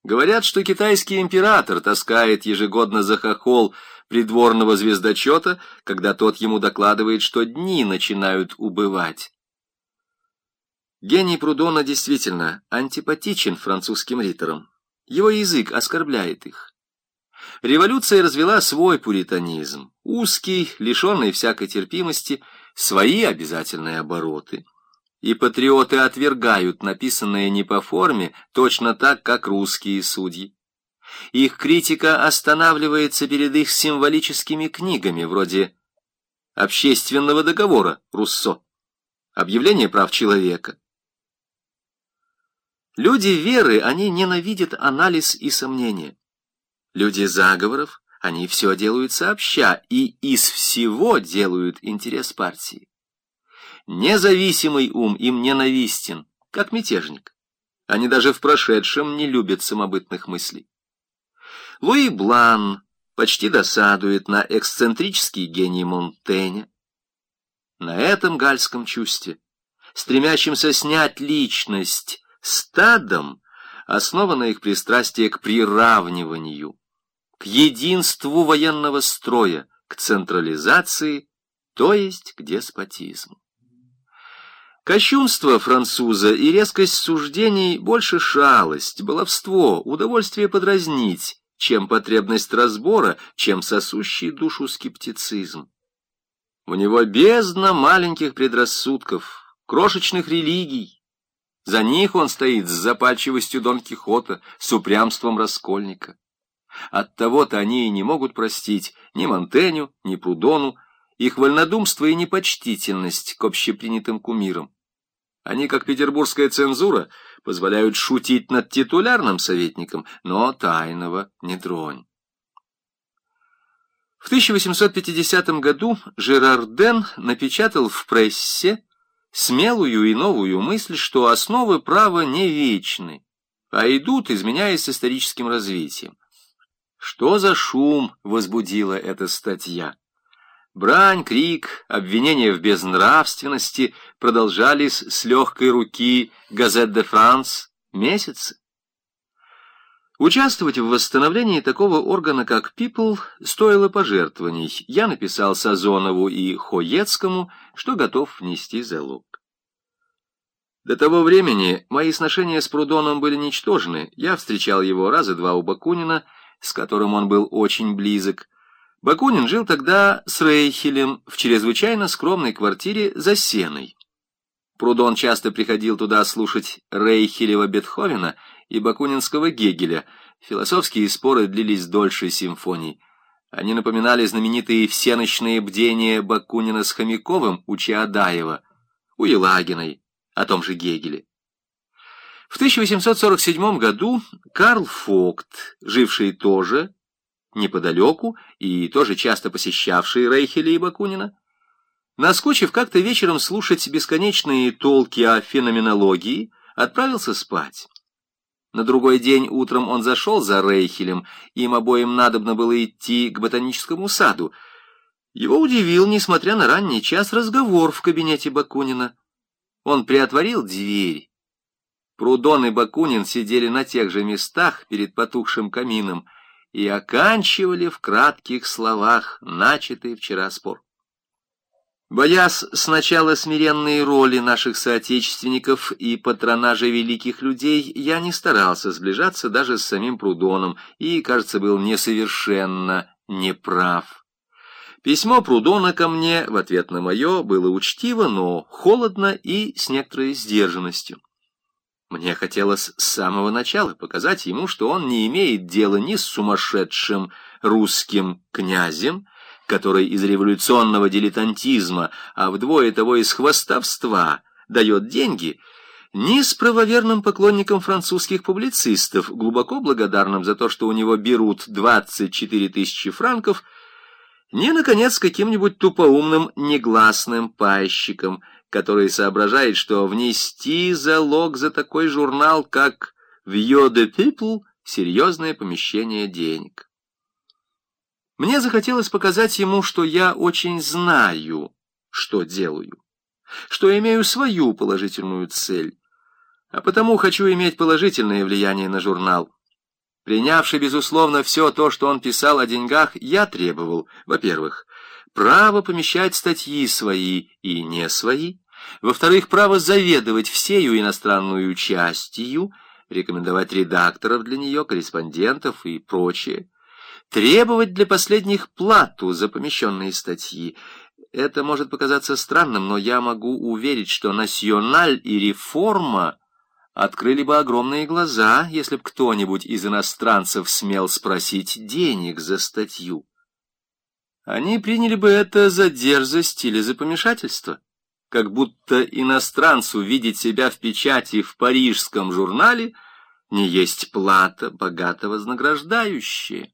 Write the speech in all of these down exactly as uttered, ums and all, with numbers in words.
Говорят, что китайский император таскает ежегодно за хохол придворного звездочета, когда тот ему докладывает, что дни начинают убывать. Гений Прудона действительно антипатичен французским риторам. Его язык оскорбляет их. Революция развела свой пуританизм, узкий, лишенный всякой терпимости, свои обязательные обороты. И патриоты отвергают написанное не по форме, точно так, как русские судьи. Их критика останавливается перед их символическими книгами, вроде «Общественного договора» Руссо, «Объявление прав человека». Люди веры, они ненавидят анализ и сомнения. Люди заговоров, они все делают сообща, и из всего делают интерес партии. Независимый ум им ненавистен, как мятежник. Они даже в прошедшем не любят самобытных мыслей. Луи Блан почти досадует на эксцентрический гений Монтэня. На этом гальском чувстве, стремящемся снять личность стадом, основано их пристрастие к приравниванию, к единству военного строя, к централизации, то есть к деспотизму. Кощунство француза и резкость суждений больше шалость, баловство, удовольствие подразнить, чем потребность разбора, чем сосущий душу скептицизм. У него бездна маленьких предрассудков, крошечных религий. За них он стоит с запальчивостью Дон Кихота, с упрямством раскольника. Оттого-то они и не могут простить ни Монтеню, ни Прудону их вольнодумство и непочтительность к общепринятым кумирам. Они, как петербургская цензура, позволяют шутить над титулярным советником, но тайного не тронь. В тысяча восемьсот пятидесятом году Жерарден напечатал в прессе смелую и новую мысль, что основы права не вечны, а идут, изменяясь с историческим развитием. Что за шум возбудила эта статья? Брань, крик, обвинения в безнравственности продолжались с легкой руки «Газет де Франс» месяцы. Участвовать в восстановлении такого органа, как People, стоило пожертвований. Я написал Сазонову и Хоецкому, что готов внести залог. До того времени мои сношения с Прудоном были ничтожны. Я встречал его раза два у Бакунина, с которым он был очень близок. Бакунин жил тогда с Рейхелем в чрезвычайно скромной квартире за Сеной. Прудон часто приходил туда слушать Рейхелева Бетховена и бакунинского Гегеля. Философские споры длились дольше симфоний. Они напоминали знаменитые всеночные бдения Бакунина с Хомяковым у Чаадаева, у Елагиной, о том же Гегеле. В тысяча восемьсот сорок седьмом году Карл Фогт, живший тоже неподалеку и тоже часто посещавший Рейхеля и Бакунина, наскучив как-то вечером слушать бесконечные толки о феноменологии, отправился спать. На другой день утром он зашел за Рейхелем, им обоим надобно было идти к ботаническому саду. Его удивил, несмотря на ранний час, разговор в кабинете Бакунина. Он приотворил дверь. Прудон и Бакунин сидели на тех же местах перед потухшим камином и оканчивали в кратких словах начатый вчера спор. Боясь сначала смиренные роли наших соотечественников и патронажа великих людей, я не старался сближаться даже с самим Прудоном и, кажется, был несовершенно неправ. Письмо Прудона ко мне в ответ на мое было учтиво, но холодно и с некоторой сдержанностью. Мне хотелось с самого начала показать ему, что он не имеет дела ни с сумасшедшим русским князем, который из революционного дилетантизма, а вдвое того из хвастовства, дает деньги, ни с правоверным поклонником французских публицистов, глубоко благодарным за то, что у него берут двадцать четыре тысячи франков, ни, наконец, каким-нибудь тупоумным негласным пайщиком, который соображает, что внести залог за такой журнал, как «Vieux de People» — серьезное помещение денег. Мне захотелось показать ему, что я очень знаю, что делаю, что имею свою положительную цель, а потому хочу иметь положительное влияние на журнал. Принявший, безусловно, все то, что он писал о деньгах, я требовал, во-первых, право помещать статьи свои и не свои, во-вторых, право заведовать всею иностранную частью, рекомендовать редакторов для нее, корреспондентов и прочее, требовать для последних плату за помещенные статьи. Это может показаться странным, но я могу уверить, что «Националь» и «Реформа» открыли бы огромные глаза, если б кто-нибудь из иностранцев смел спросить денег за статью. Они приняли бы это за дерзость или за помешательство, как будто иностранцу видеть себя в печати в парижском журнале не есть плата, богато вознаграждающая.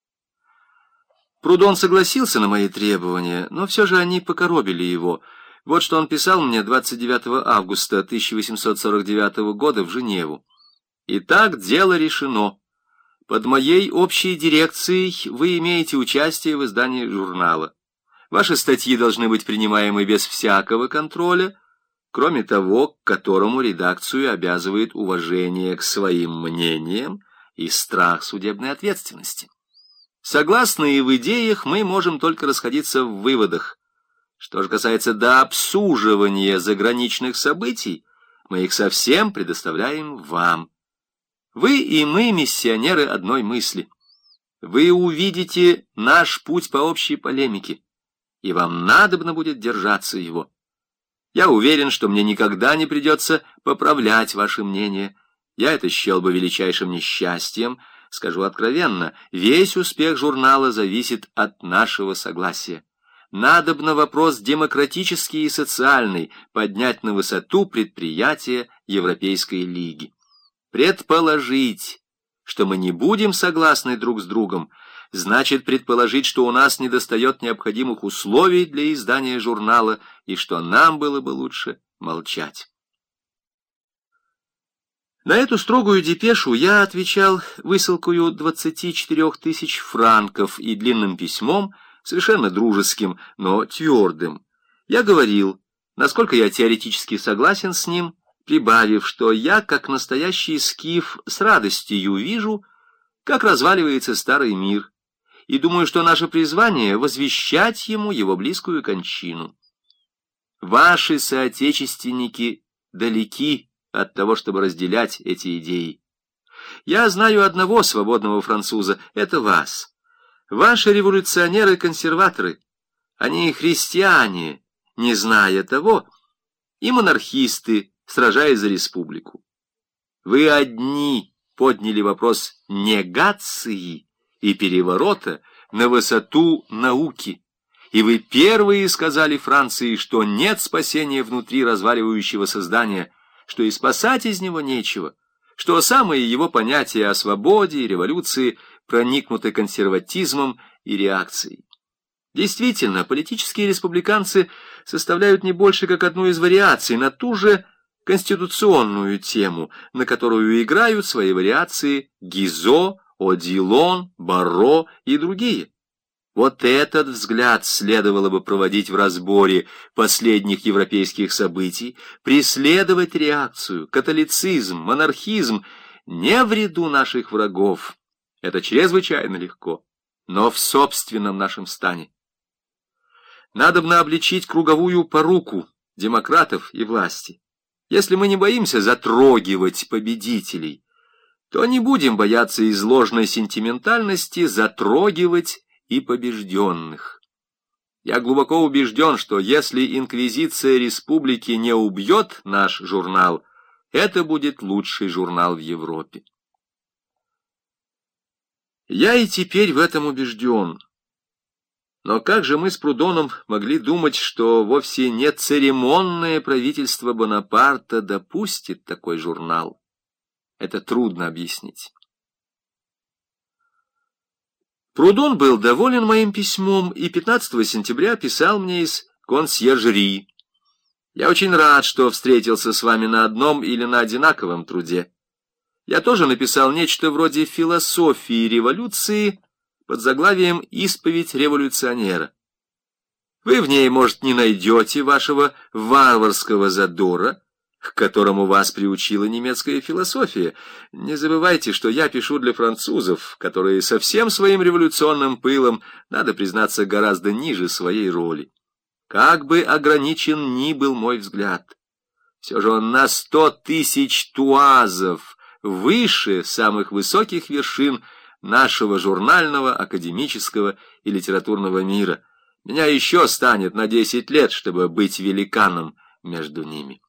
Прудон согласился на мои требования, но все же они покоробили его. Вот что он писал мне двадцать девятого августа тысяча восемьсот сорок девятого года в Женеву. «Итак, дело решено. Под моей общей дирекцией вы имеете участие в издании журнала. Ваши статьи должны быть принимаемы без всякого контроля, кроме того, к которому редакцию обязывает уважение к своим мнениям и страх судебной ответственности. Согласные в идеях, мы можем только расходиться в выводах. Что же касается до обсуживания заграничных событий, мы их совсем предоставляем вам. Вы и мы миссионеры одной мысли. Вы увидите наш путь по общей полемике, и вам надобно будет держаться его. Я уверен, что мне никогда не придется поправлять ваше мнение. Я это счел бы величайшим несчастьем. Скажу откровенно, весь успех журнала зависит от нашего согласия. Надобно вопрос демократический и социальный поднять на высоту предприятия Европейской лиги. Предположить, что мы не будем согласны друг с другом, значит предположить, что у нас недостает необходимых условий для издания журнала и что нам было бы лучше молчать. На эту строгую депешу я отвечал высылкою двадцати четырёх тысяч франков и длинным письмом, совершенно дружеским, но твердым. Я говорил, насколько я теоретически согласен с ним, прибавив, что я, как настоящий скиф, с радостью вижу, как разваливается старый мир, и думаю, что наше призвание — возвещать ему его близкую кончину. Ваши соотечественники далеки от того, чтобы разделять эти идеи. Я знаю одного свободного француза — это вас. Ваши революционеры-консерваторы, они христиане, не зная того, и монархисты, сражаясь за республику. Вы одни подняли вопрос негации и переворота на высоту науки, и вы первые сказали Франции, что нет спасения внутри разваливающегося здания, что и спасать из него нечего, что самые его понятия о свободе и революции проникнуты консерватизмом и реакцией. Действительно, политические республиканцы составляют не больше как одну из вариаций на ту же конституционную тему, на которую играют свои вариации Гизо, Одилон, Барро и другие. Вот этот взгляд следовало бы проводить в разборе последних европейских событий, преследовать реакцию, католицизм, монархизм не в ряду наших врагов. Это чрезвычайно легко, но в собственном нашем стане. Надобно обличить круговую поруку демократов и власти. Если мы не боимся затрогивать победителей, то не будем бояться из ложной сентиментальности затрогивать и побежденных. Я глубоко убежден, что если инквизиция республики не убьет наш журнал, это будет лучший журнал в Европе. Я и теперь в этом убежден. Но как же мы с Прудоном могли думать, что вовсе не церемонное правительство Бонапарта допустит такой журнал? Это трудно объяснить. Прудон был доволен моим письмом и пятнадцатого сентября писал мне из консьержери. Я очень рад, что встретился с вами на одном или на одинаковом труде. Я тоже написал нечто вроде философии революции под заглавием «Исповедь революционера». Вы в ней, может, не найдете вашего варварского задора, к которому вас приучила немецкая философия. Не забывайте, что я пишу для французов, которые со всем своим революционным пылом, надо признаться, гораздо ниже своей роли. Как бы ограничен ни был мой взгляд, все же он на сто тысяч туазов выше самых высоких вершин нашего журнального, академического и литературного мира. Меня еще станет на десять лет, чтобы быть великаном между ними.